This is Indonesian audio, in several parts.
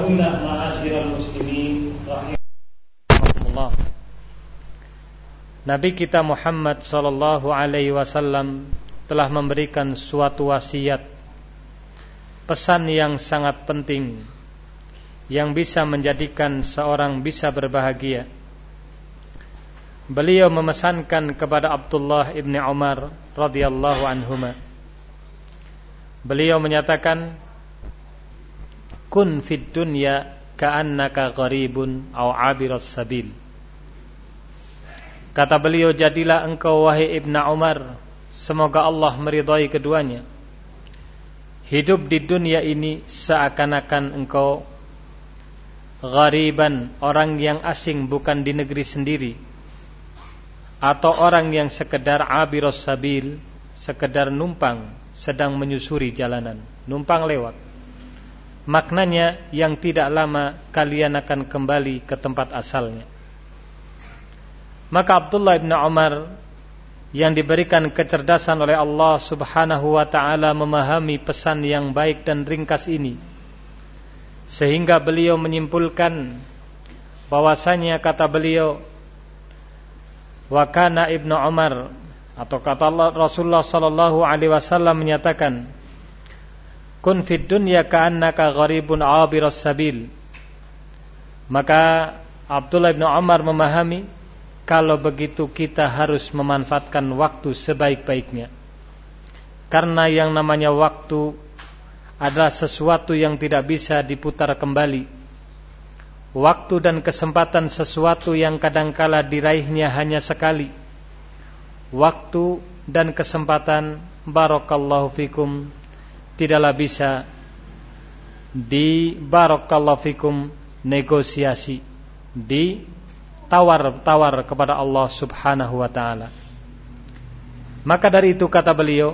Ketahuilah ma'asyiral muslimin rahimahumullah, Nabi kita Muhammad sallallahu alaihi wasallam telah memberikan suatu wasiat, pesan yang sangat penting yang bisa menjadikan seorang bisa berbahagia. Beliau memesankan kepada Abdullah ibn Umar radhiyallahu anhuma. Beliau menyatakan, kun fid dunya ka'annaka gharibun aw 'abiras sabil. Kata beliau, jadilah engkau wahai Ibn Umar, semoga Allah meridhai keduanya, hidup di dunia ini seakan-akan engkau ghariban, orang yang asing bukan di negeri sendiri, atau orang yang sekedar abiros sabil, sekedar numpang sedang menyusuri jalanan, numpang lewat. Maknanya yang tidak lama kalian akan kembali ke tempat asalnya. Maka Abdullah bin Umar yang diberikan kecerdasan oleh Allah subhanahu wa ta'ala memahami pesan yang baik dan ringkas ini, sehingga beliau menyimpulkan bahwasanya, kata beliau, wa kana Ibnu Umar, atau kata Allah, Rasulullah sallallahu alaihi wasallam menyatakan, kun fid dunya ka'annaka gharibun 'abiras sabil. Maka Abdullah bin Umar memahami, kalau begitu kita harus memanfaatkan waktu sebaik-baiknya, karena yang namanya waktu adalah sesuatu yang tidak bisa diputar kembali. Waktu dan kesempatan sesuatu yang kadangkala diraihnya hanya sekali. Waktu dan kesempatan, barakallahu fikum, tidaklah bisa barakallahu fikum negosiasi, ditawar-tawar kepada Allah subhanahu wa ta'ala. Maka dari itu kata beliau,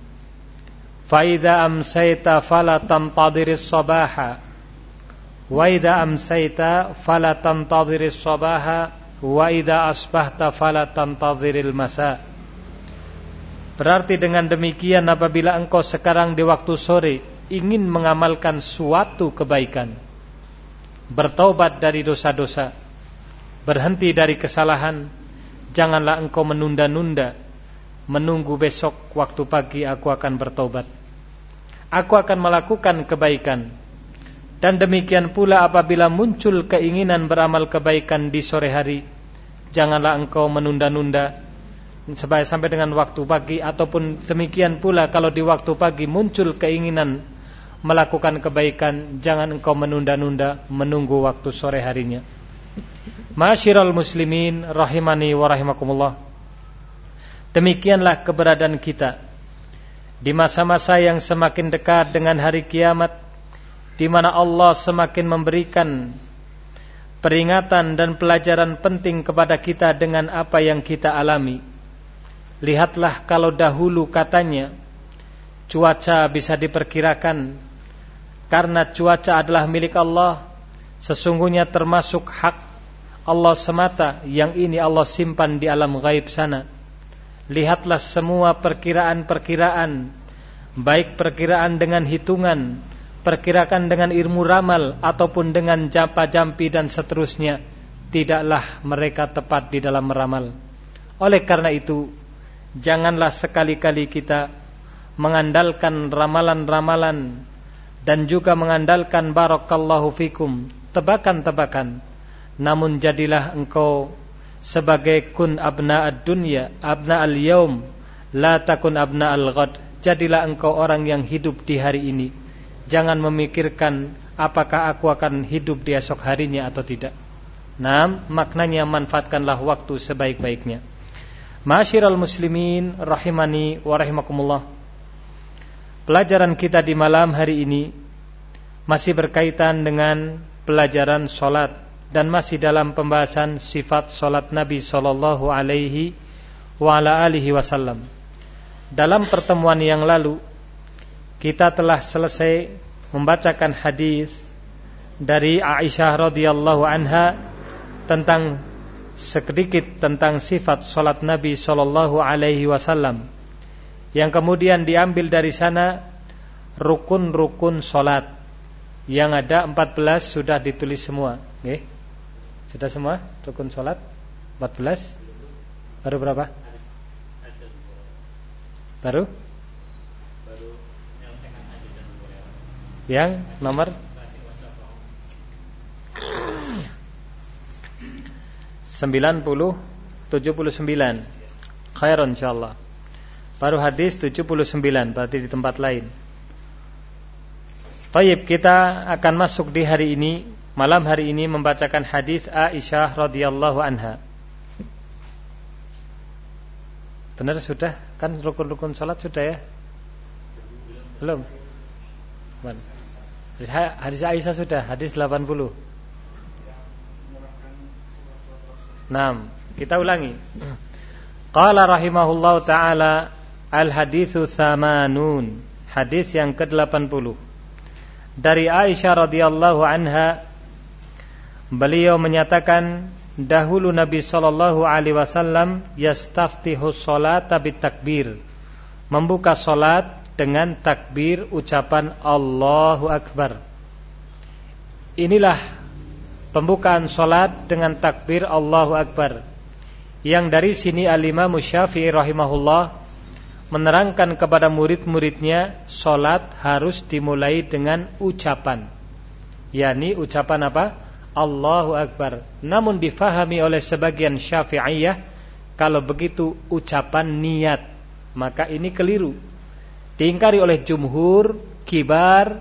fa idza amsayta fala tantadhiris sabaha wa idza amsayta fala tantadhiris sabaha wa idza asbahta fala tantadhiril masa. Berarti dengan demikian, apabila engkau sekarang di waktu sore ingin mengamalkan suatu kebaikan, bertaubat dari dosa-dosa, berhenti dari kesalahan, janganlah engkau menunda-nunda, menunggu besok waktu pagi aku akan bertaubat, aku akan melakukan kebaikan. Dan demikian pula apabila muncul keinginan beramal kebaikan di sore hari, janganlah engkau menunda-nunda sampai dengan waktu pagi. Ataupun demikian pula kalau di waktu pagi muncul keinginan melakukan kebaikan, jangan engkau menunda-nunda, menunggu waktu sore harinya. Ma'asyiral muslimin rahimani wa rahimakumullah, demikianlah keberadaan kita di masa-masa yang semakin dekat dengan hari kiamat, di mana Allah semakin memberikan peringatan dan pelajaran penting kepada kita dengan apa yang kita alami. Lihatlah, kalau dahulu katanya cuaca bisa diperkirakan karena cuaca adalah milik Allah, sesungguhnya termasuk hak Allah semata yang ini Allah simpan di alam gaib sana. Lihatlah semua perkiraan-perkiraan, baik perkiraan dengan hitungan, perkirakan dengan ilmu ramal, ataupun dengan jampa-jampi dan seterusnya, tidaklah mereka tepat di dalam meramal. Oleh karena itu, janganlah sekali-kali kita mengandalkan ramalan-ramalan dan juga mengandalkan barakallahu fikum tebakan-tebakan. Namun jadilah engkau sebagai kun abna'ad dunya abna'al yaum la takun abna'al ghad. Jadilah engkau orang yang hidup di hari ini, jangan memikirkan apakah aku akan hidup di esok harinya atau tidak. Nah, maknanya manfaatkanlah waktu sebaik-baiknya. Ma'asyiral muslimin rahimani wa rahimakumullah, pelajaran kita di malam hari ini masih berkaitan dengan pelajaran solat, dan masih dalam pembahasan sifat solat Nabi sallallahu alaihi wa ala alihi wasallam. Dalam pertemuan yang lalu kita telah selesai membacakan hadis dari Aisyah radhiyallahu anha tentang sedikit tentang sifat salat Nabi sallallahu alaihi wasallam, yang kemudian diambil dari sana rukun-rukun salat. Yang ada 14 sudah ditulis semua. Nggih. Sudah semua rukun salat 14. Baru berapa? Baru yang nomor 79. Khairan insyaallah. Baru hadis 79, berarti di tempat lain. Baik, kita akan masuk di hari ini, malam hari ini membacakan hadis Aisyah radhiyallahu anha. Benar sudah? Kan rukun-rukun salat sudah ya? Belum? Hadis Aisyah sudah, hadis 80. Nah, kita ulangi. Qala rahimahullahu ta'ala al-haditsu tsamanun. Hadis yang ke-80. Dari Aisyah radhiyallahu anha, beliau menyatakan, dahulu Nabi sallallahu alaihi wasallam yastaftihu sholata bitakbir, membuka salat dengan takbir ucapan Allahu Akbar. Inilah pembukaan salat dengan takbir Allahu Akbar, yang dari sini Al-Imam Syafi'i rahimahullah menerangkan kepada murid-muridnya salat harus dimulai dengan ucapan, yakni ucapan apa? Allahu Akbar. Namun difahami oleh sebagian Syafi'iyah, kalau begitu ucapan niat, maka ini keliru. Diingkari oleh jumhur kibar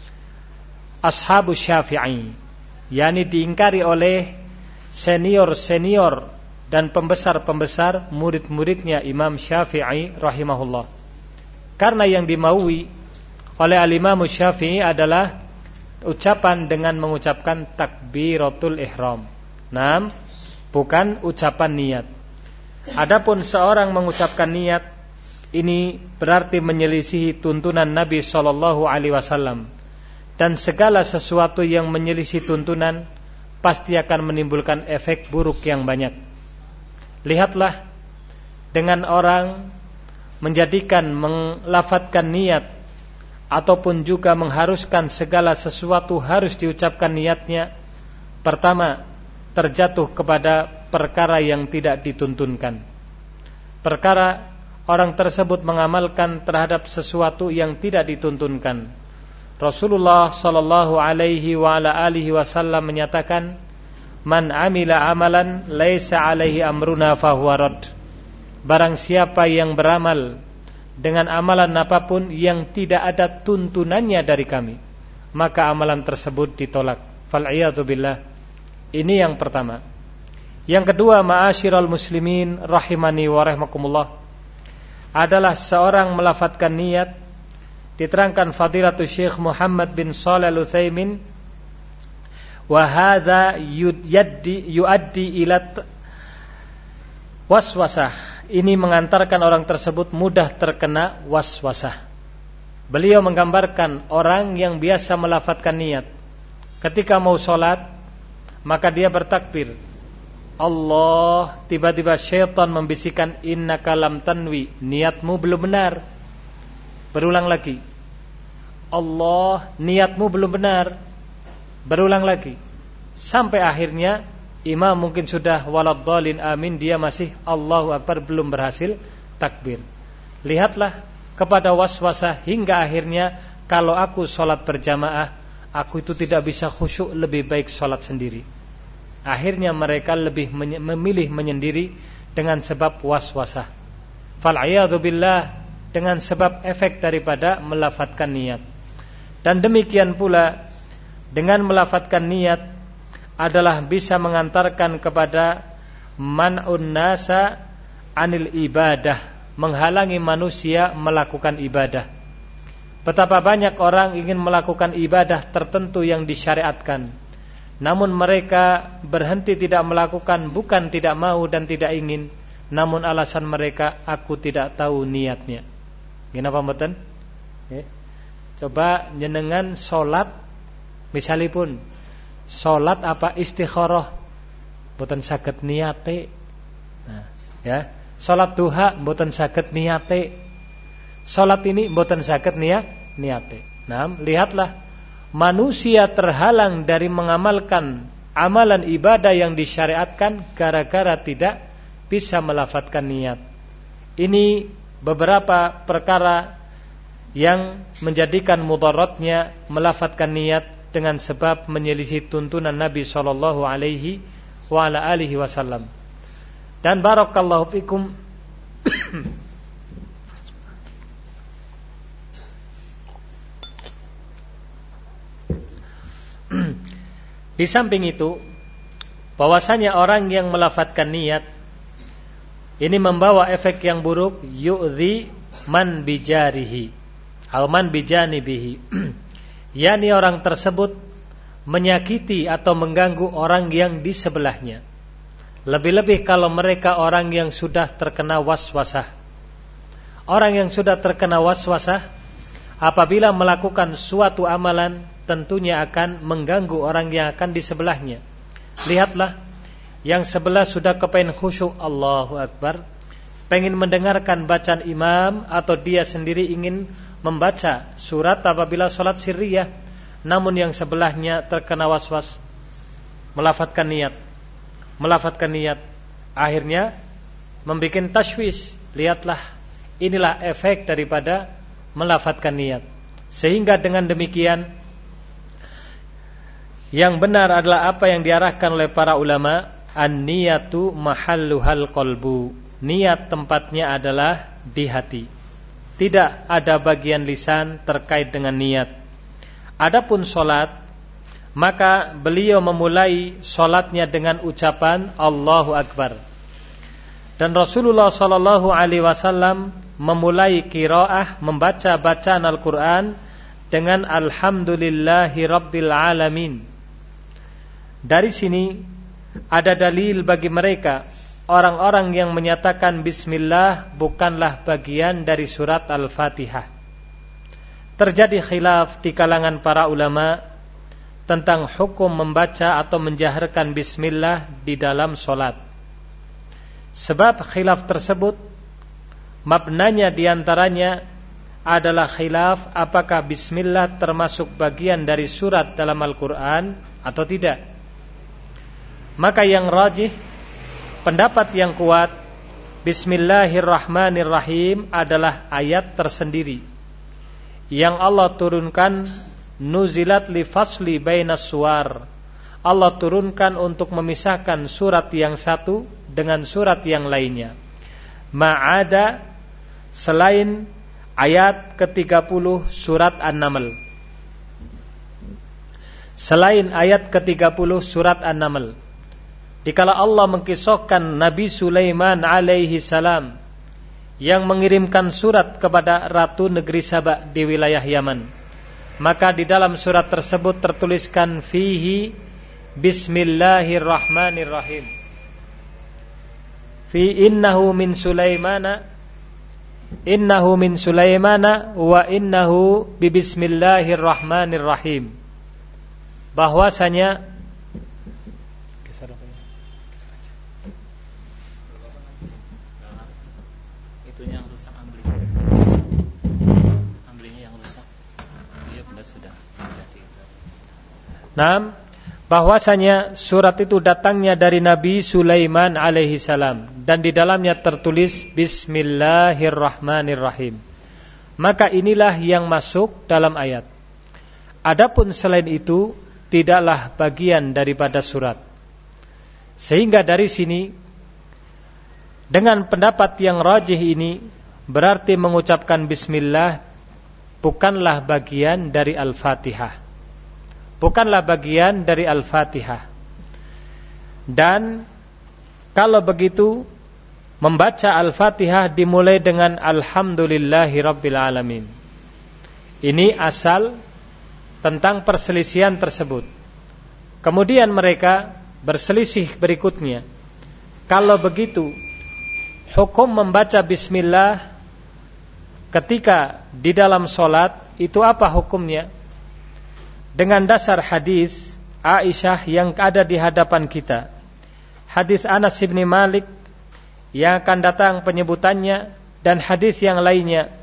ashabu Syafi'i, yakni diingkari oleh senior-senior dan pembesar-pembesar murid-muridnya Imam Syafi'i rahimahullah. Karena yang dimaui oleh Al-Imam Syafi'i adalah ucapan dengan mengucapkan takbiratul ihram. Naam, bukan ucapan niat. Adapun seorang mengucapkan niat, ini berarti menyelisihi tuntunan Nabi sallallahu alaihi wasallam. Dan segala sesuatu yang menyelisih tuntunan pasti akan menimbulkan efek buruk yang banyak. Lihatlah, dengan orang menjadikan melafadzkan niat ataupun juga mengharuskan segala sesuatu harus diucapkan niatnya, pertama terjatuh kepada perkara yang tidak dituntunkan. Perkara orang tersebut mengamalkan terhadap sesuatu yang tidak dituntunkan. Rasulullah sallallahu alaihi wa ala alihi wasallam menyatakan, man amila amalan laisa alaihi amruna fahuwa rad. Barang siapa yang beramal dengan amalan apapun yang tidak ada tuntunannya dari kami, maka amalan tersebut ditolak. Fal'iyadu billah. Ini yang pertama. Yang kedua, ma'asyiral muslimin rahimani wa rahimakumullah, adalah seorang melafadzkan niat. Diterangkan Fadilatul Syekh Muhammad bin Shalih Al-Utsaimin, wa hadza yuaddi ila waswasah. Ini mengantarkan orang tersebut mudah terkena waswasah. Beliau menggambarkan orang yang biasa melafadzkan niat. Ketika mau sholat, maka dia bertakbir Allah, tiba-tiba syaitan membisikkan, innaka lam tanwi, niatmu belum benar. Berulang lagi, Allah, niatmu belum benar. Berulang lagi, sampai akhirnya imam mungkin sudah waladdallin amin, dia masih Allahu Akbar, belum berhasil takbir. Lihatlah kepada waswasah hingga akhirnya, kalau aku sholat berjamaah, aku itu tidak bisa khusyuk, lebih baik sholat sendiri. Akhirnya mereka lebih memilih menyendiri dengan sebab waswasah. Fal'iyadu billah, dengan sebab efek daripada melafadzkan niat. Dan demikian pula dengan melafadzkan niat adalah bisa mengantarkan kepada man'un nasa anil ibadah, menghalangi manusia melakukan ibadah. Betapa banyak orang ingin melakukan ibadah tertentu yang disyariatkan, namun mereka berhenti tidak melakukan, bukan tidak mau dan tidak ingin, namun alasan mereka, aku tidak tahu niatnya. Kenapa mboten? Coba jenengan salat, misalipun salat apa istikharah, mboten saged niate. Nah, ya, salat duha mboten saged niate. Salat ini mboten saged niate. Nah, lihatlah manusia terhalang dari mengamalkan amalan ibadah yang disyariatkan gara-gara tidak bisa melafadzkan niat. Ini beberapa perkara yang menjadikan mudaratnya melafadzkan niat dengan sebab menyelisih tuntunan Nabi sallallahu alaihi wa ala alihi wasallam. Dan barakallahu fikum, di samping itu, bahwasanya orang yang melafadzkan niat ini membawa efek yang buruk, yu'zi man bijarihi aw man bijanibihi, yakni orang tersebut menyakiti atau mengganggu orang yang di sebelahnya. Lebih-lebih kalau mereka orang yang sudah terkena waswasah. Orang yang sudah terkena waswasah apabila melakukan suatu amalan tentunya akan mengganggu orang yang akan di sebelahnya. Lihatlah, yang sebelah sudah kepengen khusyuk, Allahu Akbar, pengen mendengarkan bacaan imam, atau dia sendiri ingin membaca surat apabila sholat sirriyah, namun yang sebelahnya terkena waswas, melafadzkan niat, akhirnya membuat tashwish. Lihatlah, inilah efek daripada melafadzkan niat. Sehingga dengan demikian, yang benar adalah apa yang diarahkan oleh para ulama, an-niyatu mahalluhal qalbu. Niat tempatnya adalah di hati. Tidak ada bagian lisan terkait dengan niat. Adapun sholat, maka beliau memulai sholatnya dengan ucapan Allahu Akbar. Dan Rasulullah sallallahu alaihi wasallam memulai qiraah, membaca bacaan Al-Quran dengan Alhamdulillahi Rabbil Alamin. Dari sini ada dalil bagi mereka, orang-orang yang menyatakan Bismillah bukanlah bagian dari surat Al-Fatihah. Terjadi khilaf di kalangan para ulama tentang hukum membaca atau menjaharkan Bismillah di dalam solat. Sebab khilaf tersebut maknanya diantaranya adalah khilaf apakah Bismillah termasuk bagian dari surat dalam Al-Quran atau tidak. Maka yang rajih, pendapat yang kuat, Bismillahirrahmanirrahim adalah ayat tersendiri yang Allah turunkan, nuzilat li fasli bainas suwar. Allah turunkan untuk memisahkan surat yang satu dengan surat yang lainnya. Ma'ada, selain ayat ke-30 surat An-Naml. Selain ayat ke-30 surat An-Naml, dikala Allah mengkisahkan Nabi Sulaiman alaihi salam yang mengirimkan surat kepada ratu negeri Saba di wilayah Yaman, maka di dalam surat tersebut tertuliskan fihi Bismillahirrahmanirrahim. Fi innahu min Sulaimana wa innahu bi Bismillahirrahmanirrahim. Bahwasanya itunya yang rusak, amblinya yang rusak. Iya benar sudah menjadi. Nah, bahwasanya surat itu datangnya dari Nabi Sulaiman alaihi salam dan di dalamnya tertulis Bismillahirrahmanirrahim. Maka inilah yang masuk dalam ayat. Adapun selain itu tidaklah bagian daripada surat. Sehingga dari sini dengan pendapat yang rajih ini berarti mengucapkan bismillah bukanlah bagian dari Al-Fatihah. Bukanlah bagian dari Al-Fatihah. Dan kalau begitu membaca Al-Fatihah dimulai dengan Alhamdulillahi Rabbil Alamin. Ini asal tentang perselisihan tersebut. Kemudian mereka berselisih berikutnya. Kalau begitu, hukum membaca bismillah ketika di dalam solat itu apa hukumnya? Dengan dasar hadis Aisyah yang ada di hadapan kita, hadis Anas bin Malik yang akan datang penyebutannya, dan hadis yang lainnya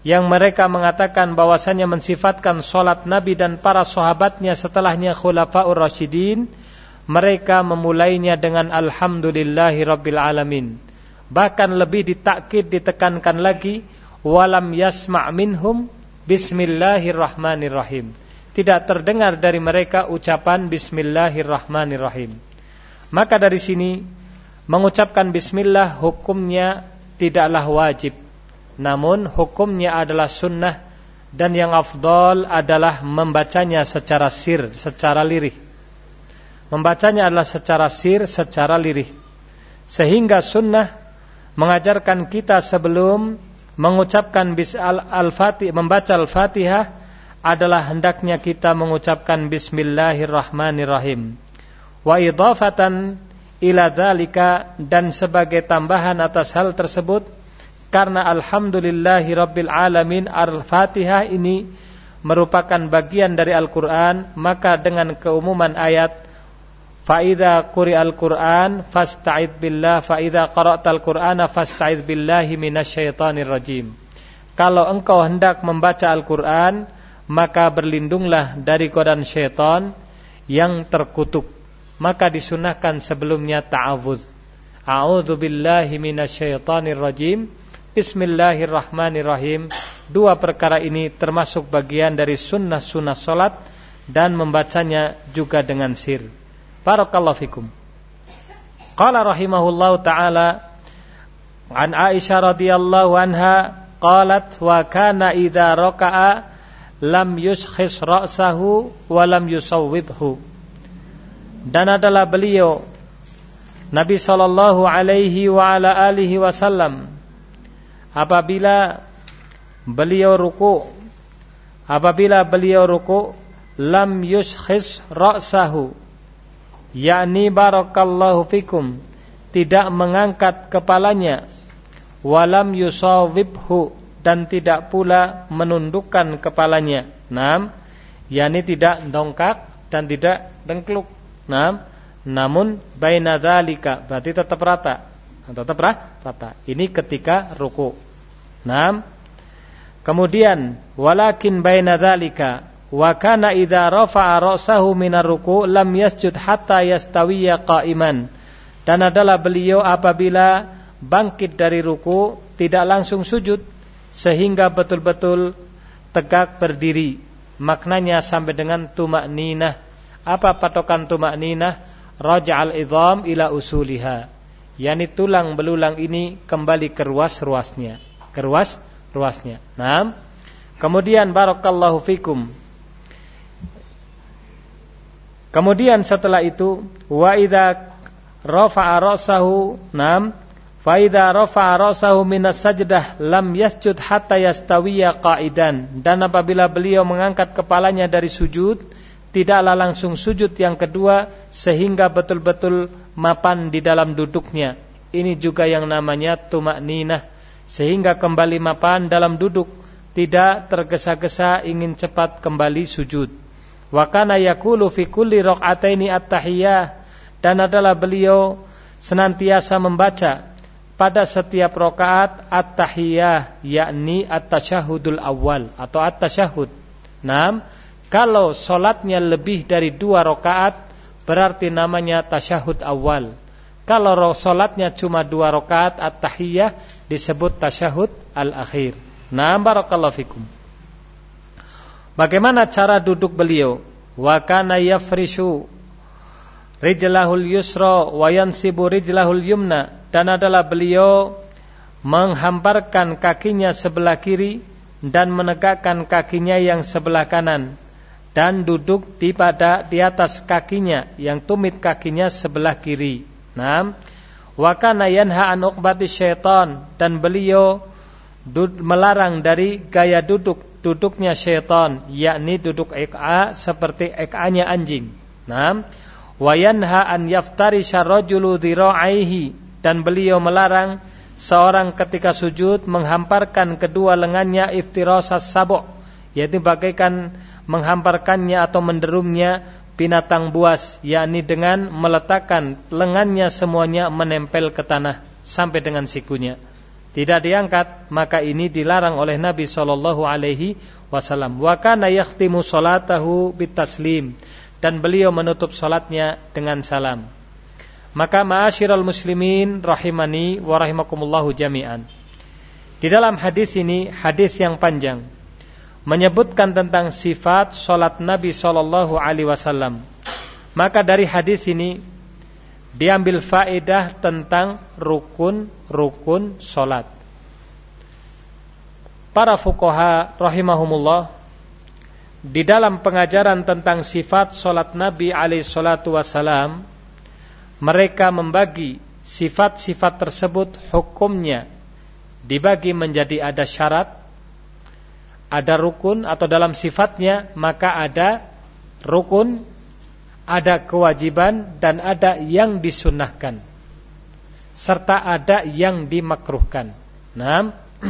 yang mereka mengatakan bahwasanya mensifatkan salat Nabi dan para sahabatnya setelahnya Khulafaur Rasyidin, mereka memulainya dengan alhamdulillahi rabbil alamin. Bahkan lebih ditakkid, ditekankan lagi, walam yasma' minhum bismillahirrahmanirrahim. Tidak terdengar dari mereka ucapan bismillahirrahmanirrahim. Maka dari sini mengucapkan bismillah hukumnya tidaklah wajib, namun hukumnya adalah sunnah, dan yang afdal adalah membacanya secara sir, secara lirih. Membacanya adalah secara sir, secara lirih. Sehingga sunnah mengajarkan kita sebelum mengucapkan membaca Al-Fatihah adalah hendaknya kita mengucapkan bismillahirrahmanirrahim. Wa idhafatan ila dzalika, dan sebagai tambahan atas hal tersebut, karena alhamdulillahi rabbil alamin, Al-Fatihah ini merupakan bagian dari Al-Quran, maka dengan keumuman ayat fa'idha quri'al Qur'an fasta'idz billah, fa'idha qara'tal Qur'ana fasta'idz billahi minasyaitonir rajim. Kalau engkau hendak membaca Al-Quran, maka berlindunglah dari godaan syaitan yang terkutuk. Maka disunahkan sebelumnya ta'awudz. A'udzu billahi minasyaitonir rajim. Bismillahirrahmanirrahim. Dua perkara ini termasuk bagian dari sunnah-sunnah salat, dan membacanya juga dengan sir. Barakallahu fikum. Qala rahimahullahu ta'ala an Aisyah radhiyallahu anha qalat wa kana idza raka'a lam yuskhis ra'sahu wa lam yusawwibhu. Dan adalah beliau Nabi sallallahu alaihi wa ala alihi wasallam, apabila beliau ruku lam yuskhis ra'sahu, yakni barakallahu fikum, tidak mengangkat kepalanya, walam yusawwibhu, dan tidak pula menundukkan kepalanya. Yakni tidak dongkak dan tidak dengkluk. Namun baina dzalika, berarti tetap rata. Ini ketika ruku. Kemudian walakin baina dzalika wa kana idza rafa'a ra'sahu minar ruku' lam yasjud hatta yastawiya qa'iman. Dan adalah beliau apabila bangkit dari ruku tidak langsung sujud sehingga betul-betul tegak berdiri. Maknanya sampai dengan tuma'ninah. Apa patokan tuma'ninah? Raja'al idham ila usuliha, yakni tulang belulang ini kembali ke ruas-ruasnya. Kemudian barakallahu fikum. Kemudian setelah itu wa idza rafa'a ra'sahu fa idza rafa'a ra'sahu minas sajdah lam yasjud hatta yastawiya qa'idan. Dan apabila beliau mengangkat kepalanya dari sujud, tidaklah langsung sujud yang kedua sehingga betul-betul mapan di dalam duduknya. Ini juga yang namanya tuma'ninah, sehingga kembali mapan dalam duduk, tidak tergesa-gesa ingin cepat kembali sujud. Wa kana yaqulu fi kulli raq'ataini at-tahiyyah, dan adalah beliau senantiasa membaca pada setiap rakaat at-tahiyyah, yakni at-tasyahudul awal atau at-tasyahud. Kalau solatnya lebih dari 2 rakaat, berarti namanya tasyahud awal. Kalau solatnya cuma 2 rakaat at-tahiyyah, disebut tasyahud al-akhir. Barakallahu fikum. Bagaimana cara duduk beliau? Wa kana yafrishu rijlahul yusra wa yansibu rijlahul yumna. Dan adalah beliau menghamparkan kakinya sebelah kiri dan menegakkan kakinya yang sebelah kanan, dan duduk di atas kakinya yang tumit kakinya sebelah kiri. Wa kana yanha an uqbatis syaitan, dan beliau melarang dari gaya duduknya syaitan, yakni duduk iqa seperti iqanya anjing. Wa yanha an yaftarisha rajulu dhira'aihi, dan beliau melarang seorang ketika sujud menghamparkan kedua lengannya iftirasas sabu', yaitu bagaikan menghamparkannya atau menderumnya binatang buas, yakni dengan meletakkan lengannya semuanya menempel ke tanah sampai dengan sikunya. tidak diangkat, maka ini dilarang oleh Nabi sallallahu alaihi wasallam. Wa kana yakhtimu salatahu bitaslim, dan beliau menutup salatnya dengan salam. Maka ma'asyiral muslimin rahimani wa rahimakumullahu jami'an. Di dalam hadis ini, hadis yang panjang, menyebutkan tentang sifat salat Nabi sallallahu alaihi wasallam. Maka dari hadis ini diambil faedah tentang rukun-rukun salat. Para fuqaha rahimahumullah di dalam pengajaran tentang sifat salat Nabi alaihi salatu wasallam, mereka membagi sifat-sifat tersebut, hukumnya dibagi menjadi ada syarat, ada rukun, atau dalam sifatnya maka ada rukun, ada kewajiban, dan ada yang disunnahkan, serta ada yang dimakruhkan. Nah,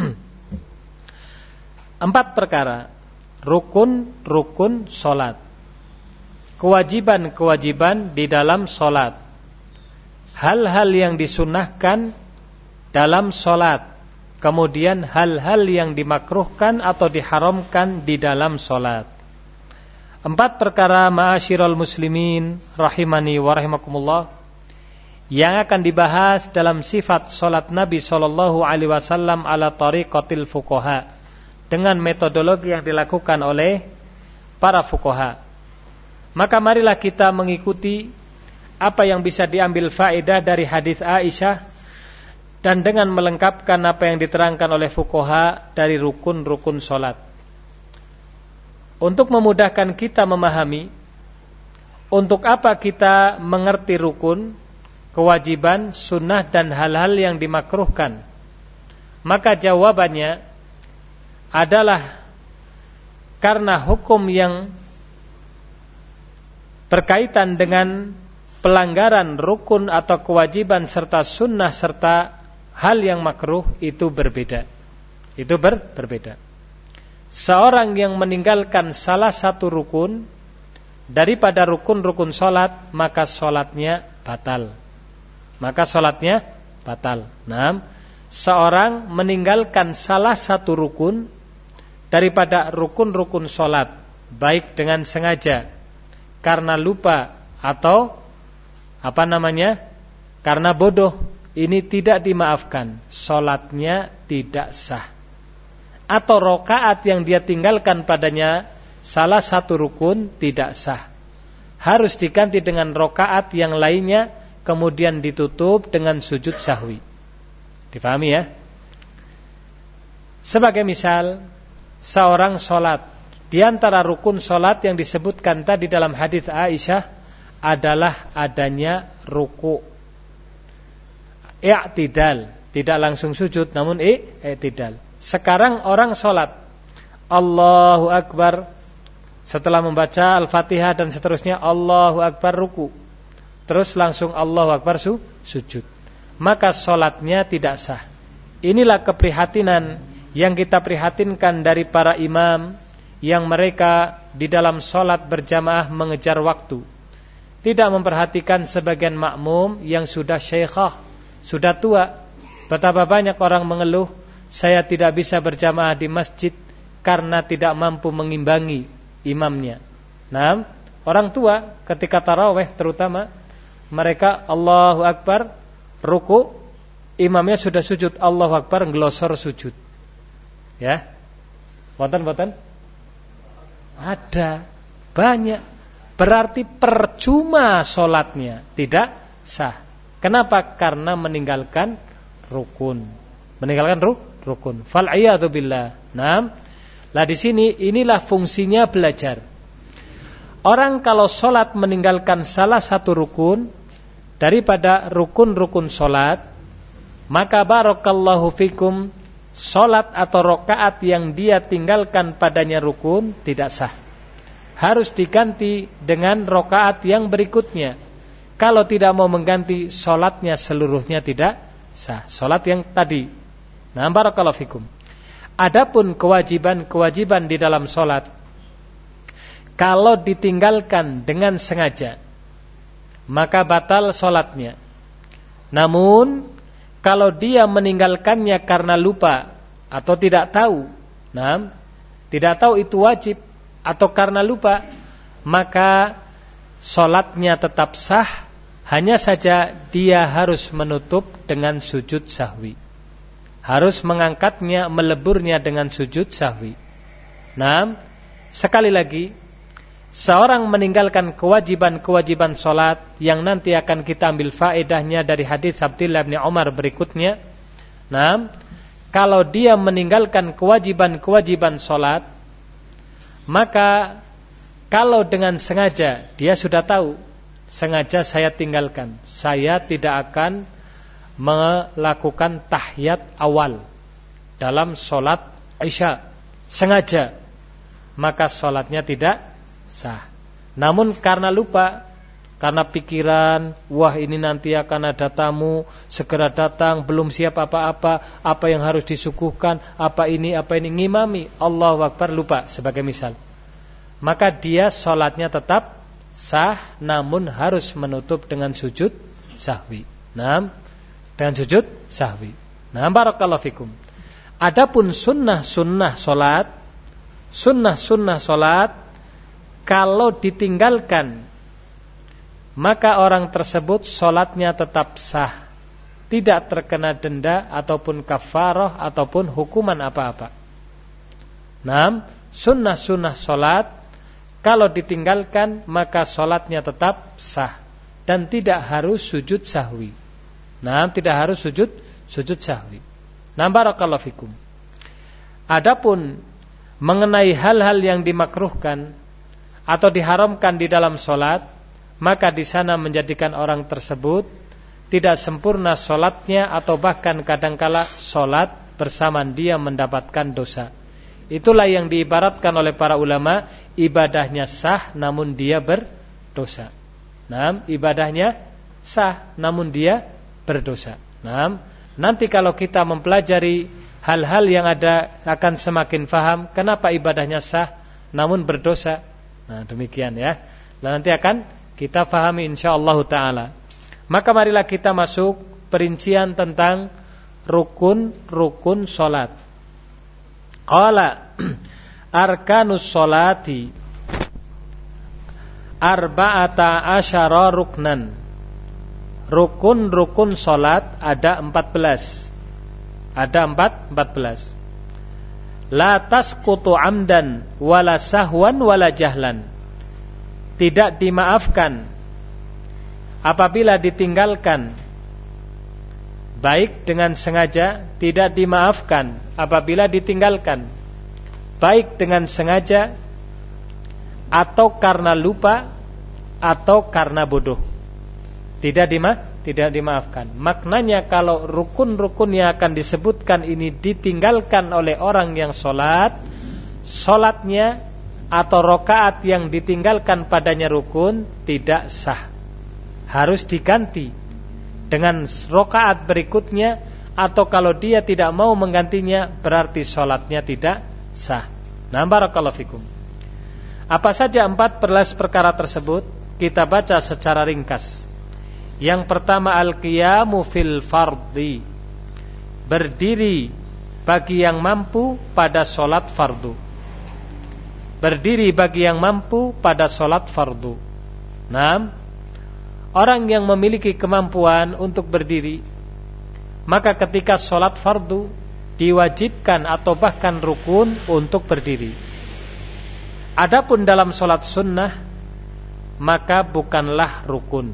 4 perkara: rukun-rukun solat, kewajiban-kewajiban di dalam solat, hal-hal yang disunnahkan dalam solat, kemudian hal-hal yang dimakruhkan atau diharamkan di dalam solat. 4 perkara ma'asyiral muslimin rahimani wa rahimakumullah yang akan dibahas dalam sifat solat Nabi sallallahu alaihi wasallam ala tariqatil fuqaha, dengan metodologi yang dilakukan oleh para fuqaha. Maka marilah kita mengikuti apa yang bisa diambil faedah dari hadis Aisyah, dan dengan melengkapkan apa yang diterangkan oleh fuqaha dari rukun-rukun solat, untuk memudahkan kita memahami untuk apa kita mengerti rukun, kewajiban, sunnah, dan hal-hal yang dimakruhkan. Maka jawabannya adalah karena hukum yang berkaitan dengan pelanggaran rukun atau kewajiban serta sunnah serta hal yang makruh itu berbeda. Itu berbeda. Seorang yang meninggalkan salah satu rukun daripada rukun-rukun salat, maka salatnya batal. Nah, seorang meninggalkan salah satu rukun daripada rukun-rukun salat, baik dengan sengaja karena lupa atau karena bodoh, ini tidak dimaafkan, salatnya tidak sah. Atau rakaat yang dia tinggalkan padanya salah satu rukun tidak sah, harus diganti dengan rakaat yang lainnya, kemudian ditutup dengan sujud sahwi. Difahami ya? Sebagai misal, seorang sholat, di antara rukun sholat yang disebutkan tadi dalam hadis Aisyah adalah adanya ruku', i'tidal, tidak langsung sujud namun i'tidal. Sekarang orang sholat, Allahu Akbar, setelah membaca Al-Fatihah dan seterusnya Allahu Akbar ruku', terus langsung Allahu Akbar sujud, maka sholatnya tidak sah. Inilah keprihatinan yang kita prihatinkan dari para imam yang mereka di dalam sholat berjamaah mengejar waktu, tidak memperhatikan sebagian makmum yang sudah syekhah, sudah tua. Betapa banyak orang mengeluh, saya tidak bisa berjamaah di masjid karena tidak mampu mengimbangi imamnya. Nah, orang tua ketika tarawih terutama, mereka Allahu Akbar ruku', imamnya sudah sujud, Allahu Akbar ngelosor sujud. Ya, boten ada banyak, berarti percuma sholatnya, tidak sah. Kenapa? Karena meninggalkan rukun. Rukun. Fal'iyadu billah. Nah, lah di sini inilah fungsinya belajar. Orang kalau sholat meninggalkan salah satu rukun daripada rukun-rukun sholat, maka barakallahu fikum, sholat atau rakaat yang dia tinggalkan padanya rukun tidak sah, harus diganti dengan rakaat yang berikutnya. Kalau tidak mau mengganti, sholatnya seluruhnya tidak sah, sholat yang tadi. Nah, barakallahu fikum. Adapun kewajiban-kewajiban di dalam sholat, kalau ditinggalkan dengan sengaja, maka batal sholatnya. Namun kalau dia meninggalkannya karena lupa atau tidak tahu, tidak tahu itu wajib atau karena lupa, maka sholatnya tetap sah, hanya saja dia harus menutup dengan sujud sahwi. Harus mengangkatnya, meleburnya dengan sujud sahwi. Sekali lagi, seorang meninggalkan kewajiban-kewajiban sholat yang nanti akan kita ambil faedahnya dari hadis Abdullah bin Umar berikutnya. Kalau dia meninggalkan kewajiban-kewajiban sholat, maka kalau dengan sengaja, dia sudah tahu, sengaja saya tinggalkan, saya tidak akan melakukan tahiyat awal dalam sholat Isya, sengaja, maka sholatnya tidak sah. Namun karena lupa, karena pikiran, wah ini nanti akan ada tamu, segera datang, belum siap apa-apa, apa yang harus disuguhkan, apa ini, ngimami, Allahu Akbar, lupa, sebagai misal, maka dia sholatnya tetap sah, namun harus menutup dengan sujud sahwi. Dengan sujud sahwi. Barakallahu fikum. Adapun sunnah-sunnah sholat, kalau ditinggalkan, maka orang tersebut sholatnya tetap sah, tidak terkena denda ataupun kafarah ataupun hukuman apa-apa. Sunnah-sunnah sholat, kalau ditinggalkan, maka sholatnya tetap sah dan tidak harus sujud sahwi. Tidak harus sujud sahwi. Barakallahu fikum. Adapun mengenai hal-hal yang dimakruhkan atau diharamkan di dalam sholat, maka di sana menjadikan orang tersebut tidak sempurna sholatnya, atau bahkan kadangkala sholat bersamaan dia mendapatkan dosa. Itulah yang diibaratkan oleh para ulama, ibadahnya sah namun dia berdosa. Ibadahnya sah namun dia berdosa. Nanti kalau kita mempelajari hal-hal yang ada, akan semakin faham kenapa ibadahnya sah namun berdosa. Demikian ya. Dan nanti akan kita fahami insyaallah taala. Maka marilah kita masuk perincian tentang rukun-rukun salat. Qala arkanus salati arba'ata asyara ruknan. Rukun-rukun salat ada 14. Ada 14. La tasqutu amdan wala sahwan wala jahlan. Tidak dimaafkan apabila ditinggalkan, baik dengan sengaja, tidak dimaafkan apabila ditinggalkan, baik dengan sengaja atau karena lupa atau karena bodoh. Tidak dimaafkan. Maknanya kalau rukun-rukun yang akan disebutkan ini ditinggalkan oleh orang yang sholat, sholatnya atau rakaat yang ditinggalkan padanya rukun tidak sah, harus diganti dengan rakaat berikutnya, atau kalau dia tidak mau menggantinya berarti sholatnya tidak sah. Barakallahu fikum. Apa saja 14 perkara tersebut kita baca secara ringkas. Yang pertama, al-qiyamu fil fardhi, berdiri bagi yang mampu pada sholat fardu. Berdiri bagi yang mampu pada sholat fardu. Orang yang memiliki kemampuan untuk berdiri, maka ketika sholat fardu diwajibkan atau bahkan rukun untuk berdiri. Adapun dalam sholat sunnah, maka bukanlah rukun.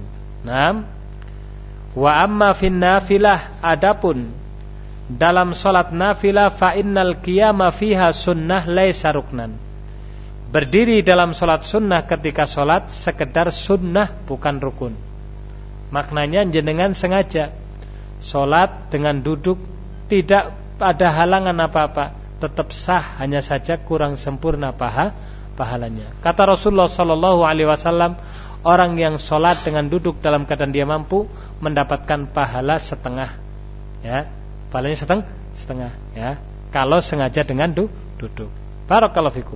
Wa amma fin nafilah, adapun dalam sholat nafilah, fa innal qiyama fiha sunnah laisa ruknan. Berdiri dalam sholat sunnah ketika sholat sekedar sunnah, bukan rukun. Maknanya jenengan sengaja sholat dengan duduk, tidak ada halangan apa-apa, tetap sah, hanya saja kurang sempurna pahalanya. Kata Rasulullah SAW, orang yang sholat dengan duduk dalam keadaan dia mampu mendapatkan pahala setengah, ya, pahalanya setengah, ya, kalau sengaja dengan duduk. Barakallahu fikum.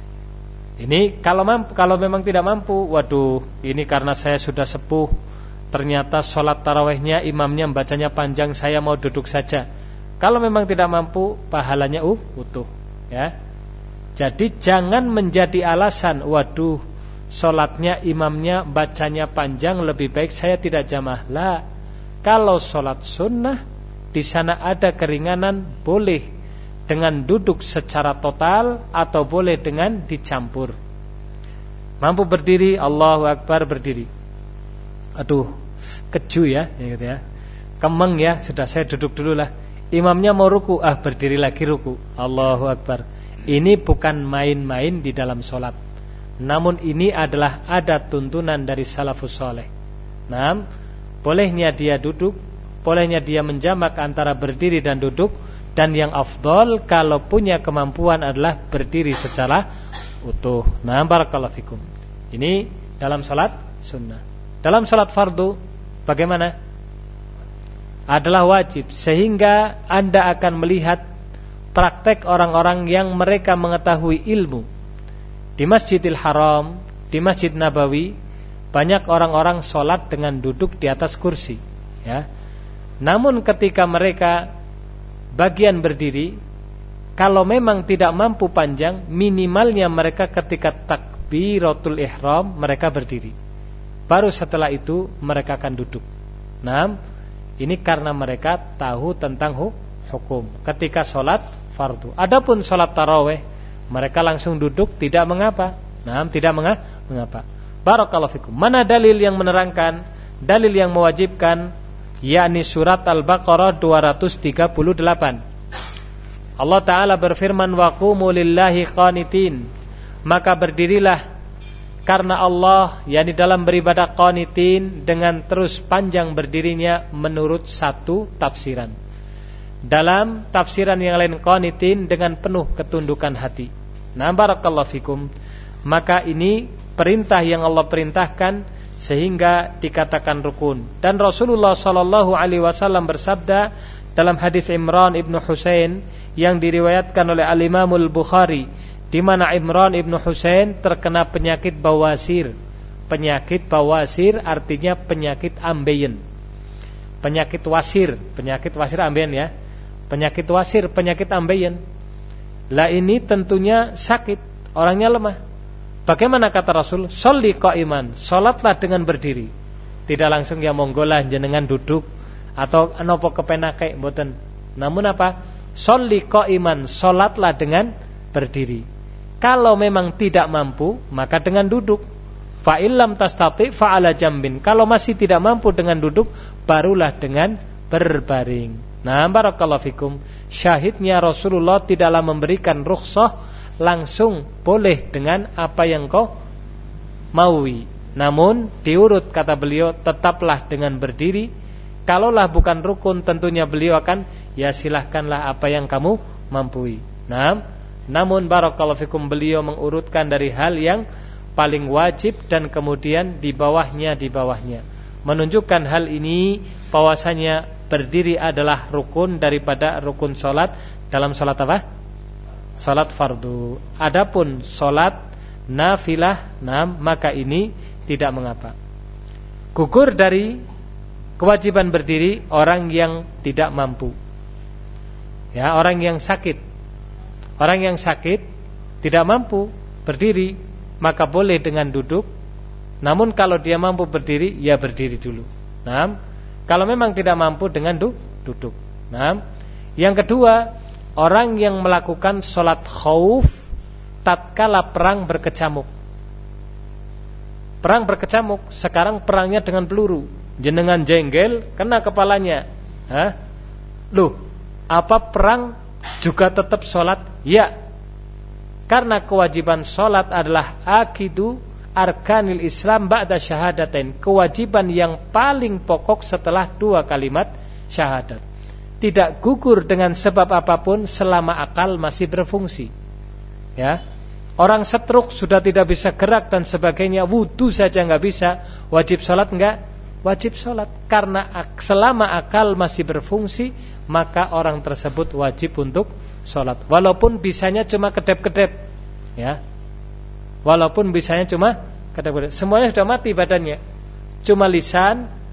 Ini kalau memang tidak mampu, waduh, ini karena saya sudah sepuh, ternyata sholat tarawihnya imamnya bacanya panjang, saya mau duduk saja. Kalau memang tidak mampu, pahalanya utuh, ya. Jadi jangan menjadi alasan, waduh, sholatnya imamnya bacanya panjang, lebih baik saya tidak jamaah. Lah, kalau sholat sunnah di sana ada keringanan, boleh dengan duduk secara total atau boleh dengan dicampur. Mampu berdiri, Allahu Akbar, berdiri. Aduh, keju ya, gitu ya. Kemeng ya, sudah saya duduk dulu lah. Imamnya mau ruku, berdiri lagi ruku. Allahu Akbar. Ini bukan main-main di dalam sholat. Namun ini adalah ada tuntunan dari salafus soleh. Nah, bolehnya dia duduk, bolehnya dia menjamak antara berdiri dan duduk, dan yang afdol kalau punya kemampuan adalah berdiri secara utuh. Nah, barakallahu fikum. Ini dalam salat sunnah. Dalam salat fardu bagaimana? Adalah wajib, sehingga Anda akan melihat praktek orang-orang yang mereka mengetahui ilmu. Di Masjidil Haram, di Masjid Nabawi, banyak orang-orang salat dengan duduk di atas kursi, ya. Namun ketika mereka bagian berdiri, kalau memang tidak mampu panjang, minimalnya mereka ketika takbiratul ihram mereka berdiri. Baru setelah itu mereka akan duduk. Nah, ini karena mereka tahu tentang hukum ketika sholat fardu. Adapun sholat tarawih, mereka langsung duduk, tidak mengapa. Nah, tidak mengapa. Barakallahu fikum. Mana dalil yang menerangkan, dalil yang mewajibkan? Yakni surat Al-Baqarah 238. Allah Ta'ala berfirman, wa qumu lillahi qanitin. Maka berdirilah karena Allah, yakni dalam beribadah qanitin, dengan terus panjang berdirinya menurut satu tafsiran. Dalam tafsiran yang lain qanitin dengan penuh ketundukan hati. Nah, barakallahu fikum. Maka ini perintah yang Allah perintahkan sehingga dikatakan rukun. Dan Rasulullah sallallahu alaihi wasallam bersabda dalam hadis Imran ibnu Husain yang diriwayatkan oleh Al-Imamul Bukhari, di mana Imran ibnu Husain terkena penyakit bawasir. Penyakit bawasir artinya penyakit ambeien. Penyakit wasir ambeien ya. Penyakit wasir, penyakit ambeien. Lah ini tentunya sakit, orangnya lemah. Bagaimana kata Rasul? Sholli qa'iman, salatlah dengan berdiri. Tidak langsung ya monggolah jenengan duduk atau nopo kepenake mboten. Namun apa? Sholli qa'iman, salatlah dengan berdiri. Kalau memang tidak mampu, maka dengan duduk. Fa illam tastati fa ala jambin. Kalau masih tidak mampu dengan duduk, barulah dengan berbaring. Nah, barakallahu fikum. Syahidnya Rasulullah tidaklah memberikan rukhsah langsung boleh dengan apa yang kau maui. Namun diurut kata beliau, tetaplah dengan berdiri. Kalaulah bukan rukun, tentunya beliau akan ya silahkanlah apa yang kamu mampui. Nah, namun barakallahu fikum, beliau mengurutkan dari hal yang paling wajib dan kemudian di bawahnya. Menunjukkan hal ini bahwasanya berdiri adalah rukun daripada rukun salat. Dalam salat apa? Salat fardu. Adapun salat nafilah, maka ini tidak mengapa. Gugur dari kewajiban berdiri orang yang tidak mampu. Ya, orang yang sakit. Orang yang sakit tidak mampu berdiri, maka boleh dengan duduk. Namun kalau dia mampu berdiri, ya berdiri dulu. Nah, kalau memang tidak mampu dengan duduk. Nah, yang kedua, orang yang melakukan sholat khauf tatkala perang berkecamuk. Perang berkecamuk, sekarang perangnya dengan peluru. Jenengan jenggel, kena kepalanya. Loh, apa perang juga tetap sholat? Ya, karena kewajiban sholat adalah akidu arkanil Islam ba'da syahadatain. Kewajiban yang paling pokok setelah dua kalimat syahadat. Tidak gugur dengan sebab apapun selama akal masih berfungsi. Ya, orang stroke sudah tidak bisa gerak dan sebagainya, wudu saja nggak bisa, wajib sholat nggak? Wajib sholat. Karena selama akal masih berfungsi, maka orang tersebut wajib untuk sholat. Walaupun bisanya cuma kedep-kedep, ya. Walaupun bisanya cuma kedep-kedep, semuanya sudah mati badannya. Cuma lisan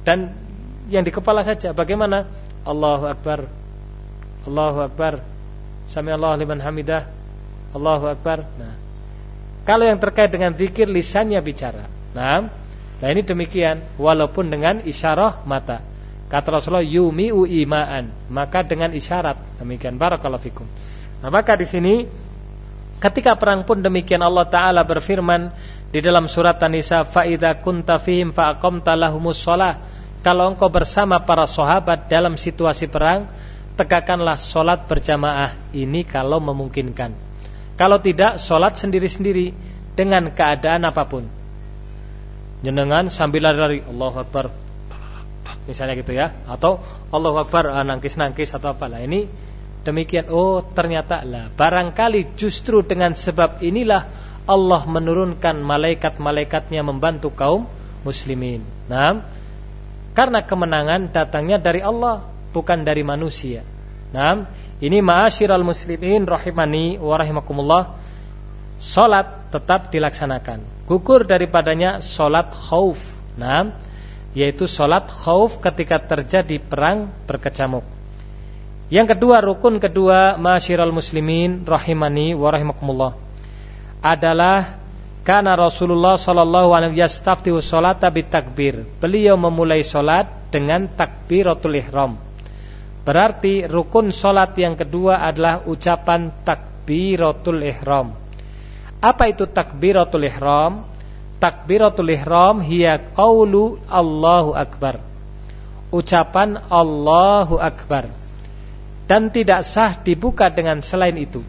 Dan yang di kepala saja. Bagaimana? Allahu Akbar, Allahu Akbar, Sami'allahu liman hamidah, Allahu Akbar. Nah, kalau yang terkait dengan zikir, lisannya bicara. Nah ini demikian, walaupun dengan isyarah mata. Kata Rasulullah, yumi'u ima'an, maka dengan isyarat. Demikian, barakallahu fikum. Nah, maka di sini ketika perang pun demikian, Allah Ta'ala berfirman di dalam surat An-Nisa, fa idza kunta fihim fa aqamta lahumus shalah. Kalau engkau bersama para sahabat dalam situasi perang, tegakkanlah salat berjamaah. Ini kalau memungkinkan. Kalau tidak, salat sendiri-sendiri dengan keadaan apapun. Jenengan sambil lari-lari, Allahu Akbar, misalnya gitu ya, atau Allahu Akbar nangkis-nangkis atau apalah. Ini demikian. Oh, ternyata lah, barangkali justru dengan sebab inilah Allah menurunkan malaikat-malaikatnya membantu kaum muslimin. Nah, karena kemenangan datangnya dari Allah, bukan dari manusia. Nah, ini ma'asyiral muslimin rahimani wa rahimakumullah, salat tetap dilaksanakan. Gugur daripadanya salat khauf. Nah, yaitu salat khauf ketika terjadi perang berkecamuk. Yang kedua, rukun kedua ma'asyiral muslimin rahimani wa rahimakumullah adalah karena Rasulullah sallallahu alaihi wasallam yastaftihu sholata bitakbir. Beliau memulai salat dengan takbiratul ihram. Berarti rukun salat yang kedua adalah ucapan takbiratul ihram. Apa itu takbiratul ihram? Takbiratul ihram hiya qaulu Allahu Akbar, ucapan Allahu Akbar. Dan tidak sah dibuka dengan selain itu.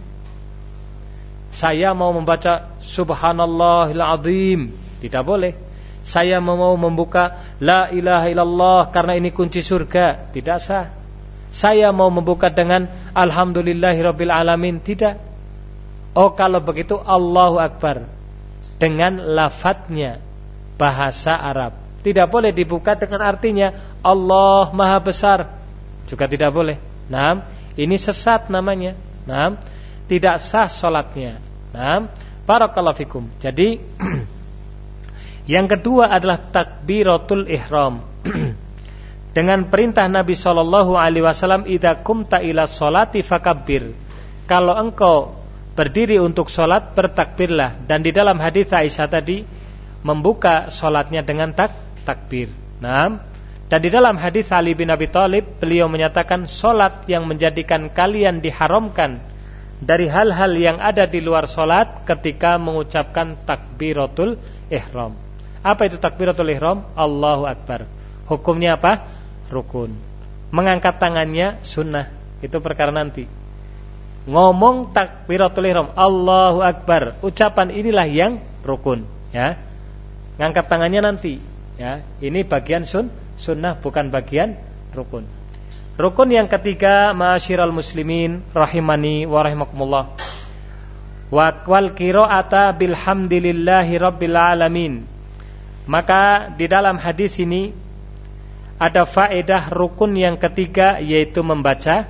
Saya mau membaca Subhanallahil Azim, tidak boleh. Saya mau membuka La ilaha illallah karena ini kunci surga, tidak sah. Saya mau membuka dengan Alhamdulillahirabbil alamin, tidak. Oh, kalau begitu Allahu Akbar dengan lafadznya bahasa Arab. Tidak boleh dibuka dengan artinya Allah Maha Besar, juga tidak boleh. Nah, ini sesat namanya. Nah, tidak sah salatnya. Nah, barakallahu fikum. Jadi yang kedua adalah takbiratul ihram. Dengan perintah Nabi sallallahu alaihi wasallam, idza qumta ila sholati fakabbir. Kalau engkau berdiri untuk salat, bertakbirlah. Dan di dalam hadis Aisyah tadi membuka salatnya dengan takbir. Nah, dan di dalam hadis Ali bin Abi Thalib, beliau menyatakan salat yang menjadikan kalian diharamkan dari hal-hal yang ada di luar salat ketika mengucapkan takbiratul ihram. Apa itu takbiratul ihram? Allahu Akbar. Hukumnya apa? Rukun. Mengangkat tangannya sunnah. Itu perkara nanti. Ngomong takbiratul ihram Allahu Akbar, ucapan inilah yang rukun, ya. Ngangkat tangannya nanti, ya. Ini bagian sunnah, bukan bagian rukun. Rukun yang ketiga, ma'asyiral muslimin rahimani wa rahimakumullah, wal qiraata bilhamdillahi rabbil alamin. Maka di dalam hadis ini ada faedah rukun yang ketiga, yaitu membaca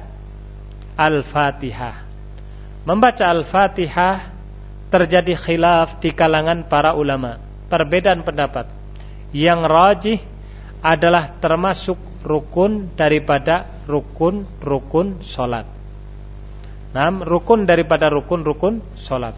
Al-Fatihah. Membaca Al-Fatihah terjadi khilaf di kalangan para ulama, perbedaan pendapat. Yang rajih adalah termasuk rukun daripada rukun salat. Nah, rukun daripada rukun salat.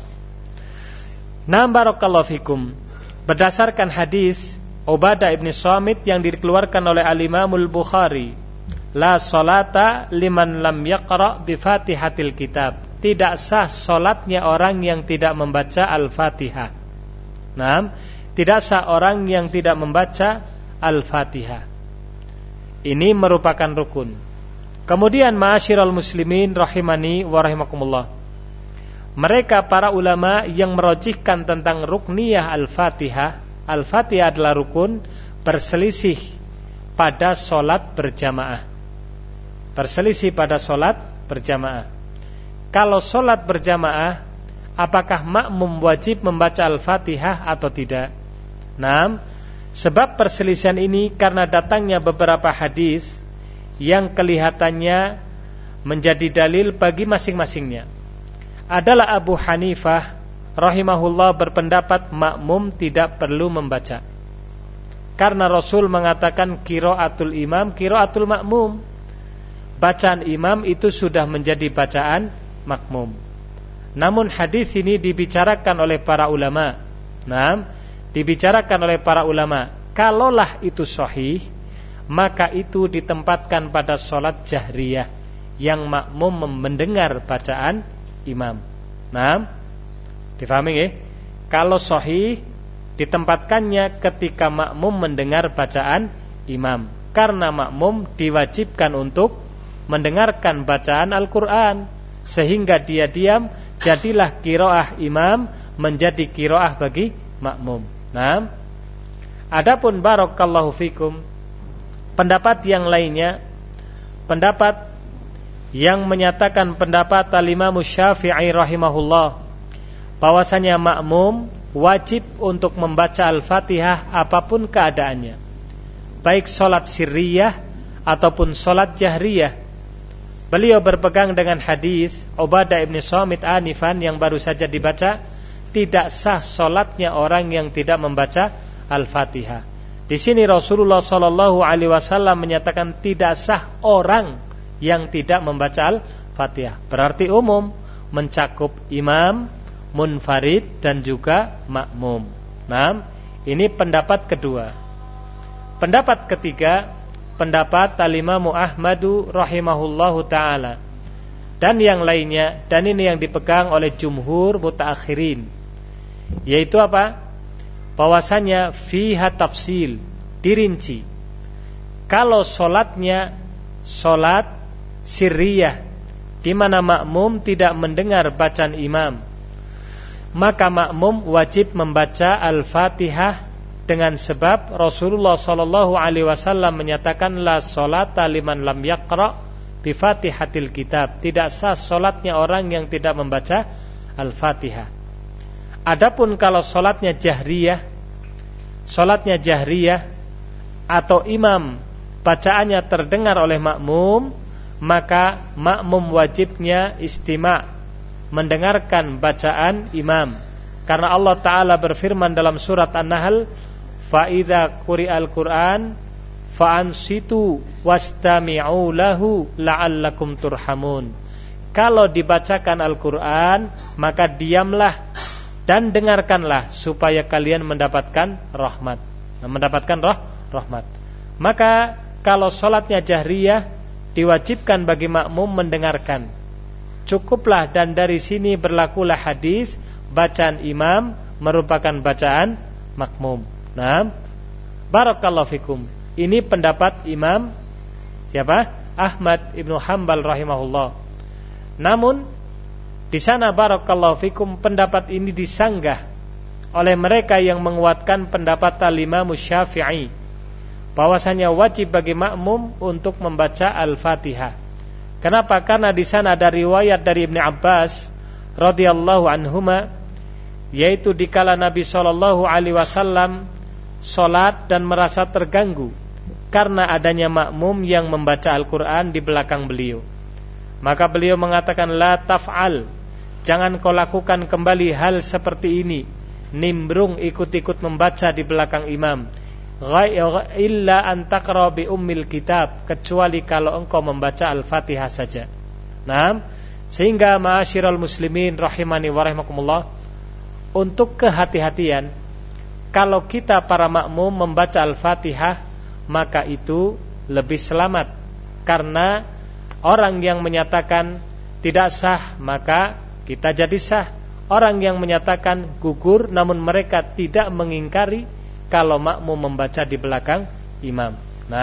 Nah, barakallahu fikum. Berdasarkan hadis Ubadah ibn Samit yang dikeluarkan oleh Al-Imamul Bukhari, la salata liman lam yaqra bi Fatihatil kitab. Tidak sah salatnya orang yang tidak membaca Al-Fatihah. Nah, tidak sah orang yang tidak membaca Al-Fatihah. Ini merupakan rukun. Kemudian ma'asyiral muslimin rahimani wa rahimakumullah, mereka para ulama yang merojihkan tentang rukniyah Al-Fatihah, Al-Fatihah adalah rukun, berselisih pada solat berjamaah. Berselisih pada solat berjamaah. Kalau solat berjamaah, apakah makmum wajib membaca Al-Fatihah atau tidak? Nah, sebab perselisihan ini karena datangnya beberapa hadis yang kelihatannya menjadi dalil bagi masing-masingnya. Adalah Abu Hanifah rahimahullah berpendapat makmum tidak perlu membaca. Karena Rasul mengatakan qiraatul imam qiraatul makmum. Bacaan imam itu sudah menjadi bacaan makmum. Namun hadis ini dibicarakan oleh para ulama. Dibicarakan oleh para ulama. Kalaulah itu sahih, maka itu ditempatkan pada sholat jahriyah yang makmum mendengar bacaan imam. Difahami ya? Kalau sahih, ditempatkannya ketika makmum mendengar bacaan imam. Karena makmum diwajibkan untuk mendengarkan bacaan Al-Quran, sehingga dia diam, jadilah qiraah imam menjadi qiraah bagi makmum. Adapun barakallahu fikum, pendapat yang lainnya, pendapat yang menyatakan pendapat Al-Imam Syafi'i rahimahullah, bahwasanya makmum wajib untuk membaca Al-Fatihah apapun keadaannya, baik sholat sirriyah ataupun sholat jahriyah. Beliau berpegang dengan hadis Ubadah ibn Samit anifan yang baru saja dibaca, tidak sah sholatnya orang yang tidak membaca Al-Fatihah. Di sini Rasulullah sallallahu alaihi wasallam menyatakan tidak sah orang yang tidak membaca Al-Fatihah. Berarti umum, mencakup imam, munfarid dan juga makmum. Ini pendapat kedua. Pendapat ketiga, pendapat Al-Imam Ahmadu rahimahullahu ta'ala dan yang lainnya, dan ini yang dipegang oleh jumhur mutaakhirin, yaitu apa? Bahwasanya fiha tafsil, dirinci. Kalau solatnya solat sirriyah, di mana makmum tidak mendengar bacaan imam, maka makmum wajib membaca Al-Fatihah, dengan sebab Rasulullah sallallahu alaihi wasallam menyatakan la salata liman lam yaqra bi Fatihatil kitab. Tidak sah salatnya orang yang tidak membaca Al-Fatihah. Adapun kalau salatnya jahriyah atau imam bacaannya terdengar oleh makmum, maka makmum wajibnya istima', mendengarkan bacaan imam. Karena Allah Ta'ala berfirman dalam surat An-Nahl, فَإِذَا قُرِئَ الْقُرْآنِ فَأَنْصِتُوا وَاسْتَمِعُوا لَهُ لَعَلَّكُمْ تُرْحَمُونَ. Kalau dibacakan Al-Quran, maka diamlah dan dengarkanlah supaya kalian mendapatkan rahmat. Rahmat. Maka kalau sholatnya jahriyah, diwajibkan bagi makmum mendengarkan. Cukuplah, dan dari sini berlakulah hadis bacaan imam merupakan bacaan makmum. Barakallahu fikum. Ini pendapat Imam siapa? Ahmad ibnu Hanbal rahimahullah. Namun di sana barakallahu fikum, pendapat ini disanggah oleh mereka yang menguatkan pendapat Al-Imam Syafi'i, bahwasanya wajib bagi makmum untuk membaca Al-Fatihah. Kenapa? Karena di sana ada riwayat dari Ibnu Abbas radhiyallahu anhuma, yaitu dikala Nabi sallallahu alaihi wasallam salat dan merasa terganggu karena adanya makmum yang membaca Al-Quran di belakang beliau. Maka beliau mengatakan, la taf'al, jangan kau lakukan kembali hal seperti ini, nimbrung ikut-ikut membaca di belakang imam, illa an taqra bi ummil kitab, kecuali kalau engkau membaca Al-Fatihah saja. Sehingga ma'asyiral muslimin rahimani wa rahimakumullah, untuk kehati-hatian, kalau kita para makmum membaca Al-Fatihah, maka itu lebih selamat. Karena orang yang menyatakan tidak sah, maka kita jadi sah. Orang yang menyatakan gugur, namun mereka tidak mengingkari kalau makmum membaca di belakang imam.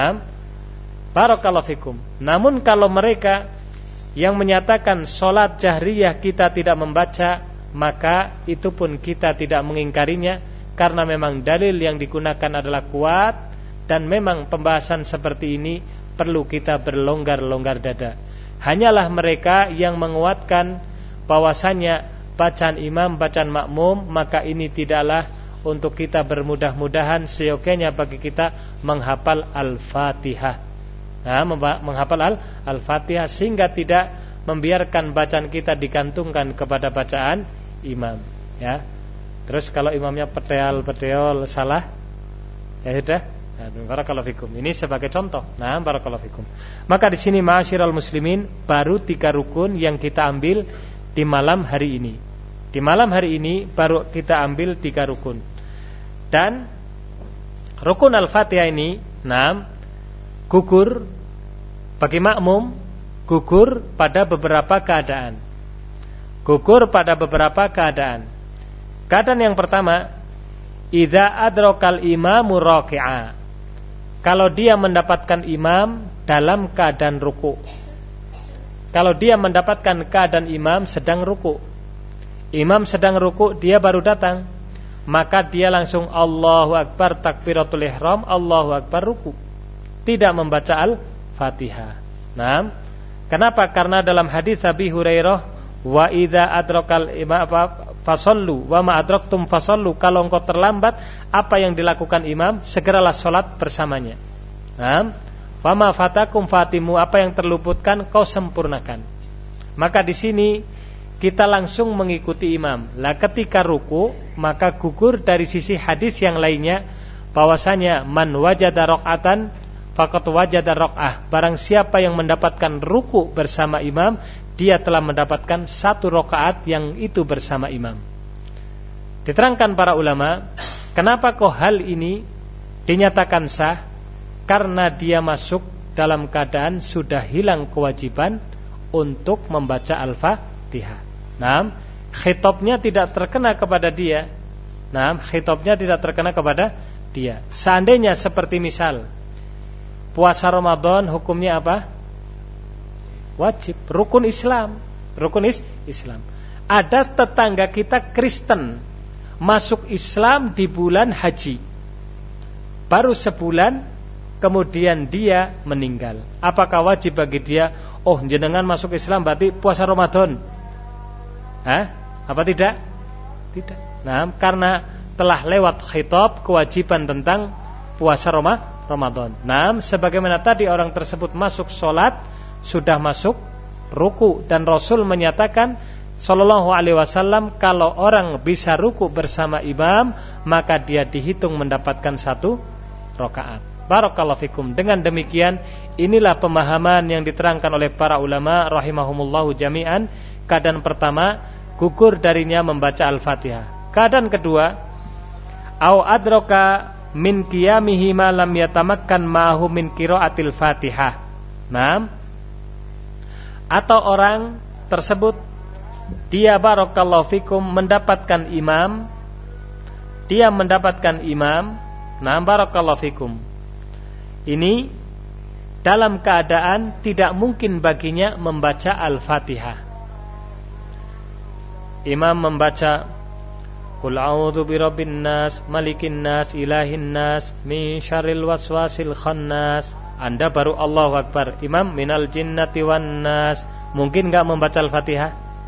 Barakallahu fikum. Namun kalau mereka yang menyatakan sholat jahriyah kita tidak membaca, maka itu pun kita tidak mengingkarinya, karena memang dalil yang digunakan adalah kuat, dan memang pembahasan seperti ini perlu kita berlonggar-longgar dada. Hanyalah mereka yang menguatkan bahwasanya bacaan imam, bacaan makmum, maka ini tidaklah untuk kita bermudah-mudahan, seyogyanya bagi kita menghafal Al-Fatihah. Menghafal Al-Fatihah sehingga tidak membiarkan bacaan kita digantungkan kepada bacaan imam, ya. Terus kalau imamnya peteol salah, ya sudah, Barakallahu fikum. Ini sebagai contoh. Nah, barakallahu fikum. Maka di sini ma'asyiral muslimin baru 3 rukun yang kita ambil di malam hari ini. Di malam hari ini baru kita ambil 3 rukun. Dan rukun Al-Fatihah ini, gugur bagi makmum, gugur pada beberapa keadaan. Gugur pada beberapa keadaan. Keadaan yang pertama, idza adrakal imamu raki'a. Kalau dia mendapatkan imam dalam keadaan ruku. Kalau dia mendapatkan keadaan imam sedang ruku. Imam sedang ruku, dia baru datang, maka dia langsung Allahu Akbar takbiratul ihram, Allahu Akbar ruku. Tidak membaca Al-Fatihah. Nah, kenapa? Karena dalam hadis Abi Hurairah, wa idza adrakal imam fasallu wa ma adraktum fasallu, kalau engkau terlambat apa yang dilakukan imam segeralah salat bersamanya. Wa ma fatakum fatimu, apa yang terluputkan kau sempurnakan. Maka di sini kita langsung mengikuti imam. Lah ketika ruku, maka gugur dari sisi hadis yang lainnya bahwasanya man wajada raqatan faqad wajada raq'ah. Barang siapa yang mendapatkan ruku bersama imam, dia telah mendapatkan 1 rakaat yang itu bersama imam. Diterangkan para ulama, kenapa kok hal ini dinyatakan sah? Karena dia masuk dalam keadaan sudah hilang kewajiban untuk membaca Al-Fatihah. Khitabnya tidak terkena kepada dia. Khitabnya tidak terkena kepada dia. Seandainya seperti misal puasa Ramadan hukumnya apa? Wajib, rukun Islam. Rukun Islam. Ada tetangga kita Kristen masuk Islam di bulan haji. Baru sebulan kemudian dia meninggal. Apakah wajib bagi dia? Oh, jenengan masuk Islam berarti puasa Ramadan. Apa tidak? Tidak. Karena telah lewat khitab kewajiban tentang puasa Ramadan. Sebagaimana tadi orang tersebut masuk sholat, sudah masuk ruku, dan Rasul menyatakan sallallahu alaihi wasallam, kalau orang bisa ruku bersama imam, maka dia dihitung mendapatkan 1 rakaat. Barakallahu fikum. Dengan demikian, inilah pemahaman yang diterangkan oleh para ulama rahimahumullahu jami'an. Keadaan pertama, gugur darinya membaca Al-Fatihah. Keadaan kedua, au adraka min qiyamihi ma lam yatamakkan ma'ahu min qiraatil Fatihah. Atau orang tersebut dia barakallahu fikum mendapatkan imam, barakallahu fikum, ini dalam keadaan tidak mungkin baginya membaca Al-Fatihah. Imam membaca Qul a'udzu birabbin nas, malikin nas, ilahin nas, min syarril waswasil khannas. Anda baru Allahu Akbar, imam minal jinnati wan nas. Mungkin enggak membaca Al-Fatihah?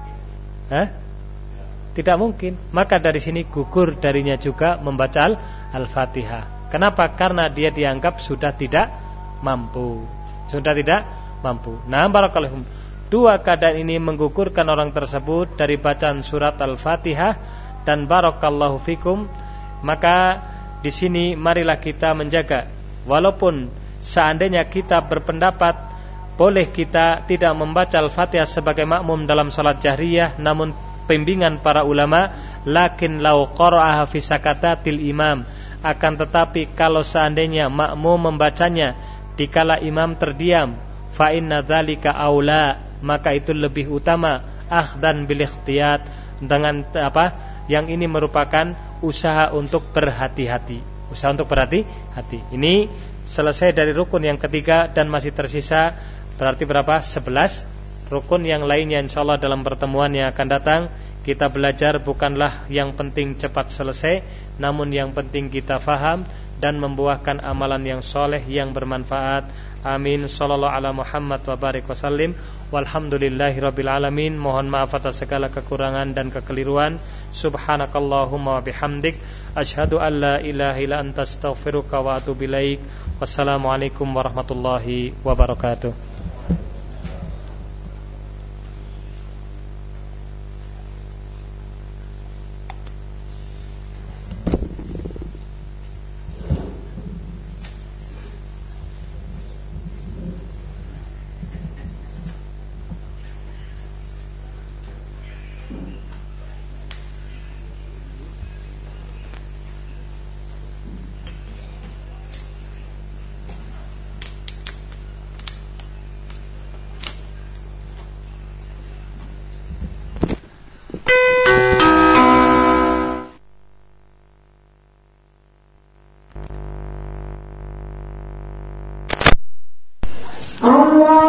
Tidak mungkin. Maka dari sini gugur darinya juga membaca Al-Fatihah. Kenapa? Karena dia dianggap sudah tidak mampu. Barakallahu. 2 keadaan ini menggugurkan orang tersebut dari bacaan surat Al-Fatihah, dan barakallahu fikum. Maka di sini marilah kita menjaga, walaupun seandainya kita berpendapat boleh kita tidak membaca Al-Fatihah sebagai makmum dalam salat jahriyah, namun bimbingan para ulama, lakin law qara'aha fi sakatatil imam, akan tetapi kalau seandainya makmum membacanya dikala imam terdiam, fa inna dzalika aula, maka itu lebih utama, akhdan bil ikhtiyat, dengan yang ini merupakan usaha untuk berhati-hati. Ini selesai dari rukun yang ketiga, dan masih tersisa berarti berapa? 11 rukun yang lainnya insyaallah dalam pertemuan yang akan datang. Kita belajar bukanlah yang penting cepat selesai, namun yang penting kita faham dan membuahkan amalan yang soleh yang bermanfaat. Amin. Sallallahu ala Muhammad wa barik wasallim. Walhamdulillahirabbil alamin. Mohon maaf atas segala kekurangan dan kekeliruan. Subhanakallahumma wa bihamdik, asyhadu an la ilaha illa anta astaghfiruka wa atubu ilaik. Wassalamualaikum warahmatullahi wabarakatuh. Allah